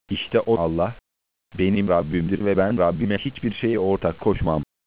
İşte o Allah, benim Rabbimdir ve ben Rabbime hiçbir şeyi ortak koşmam.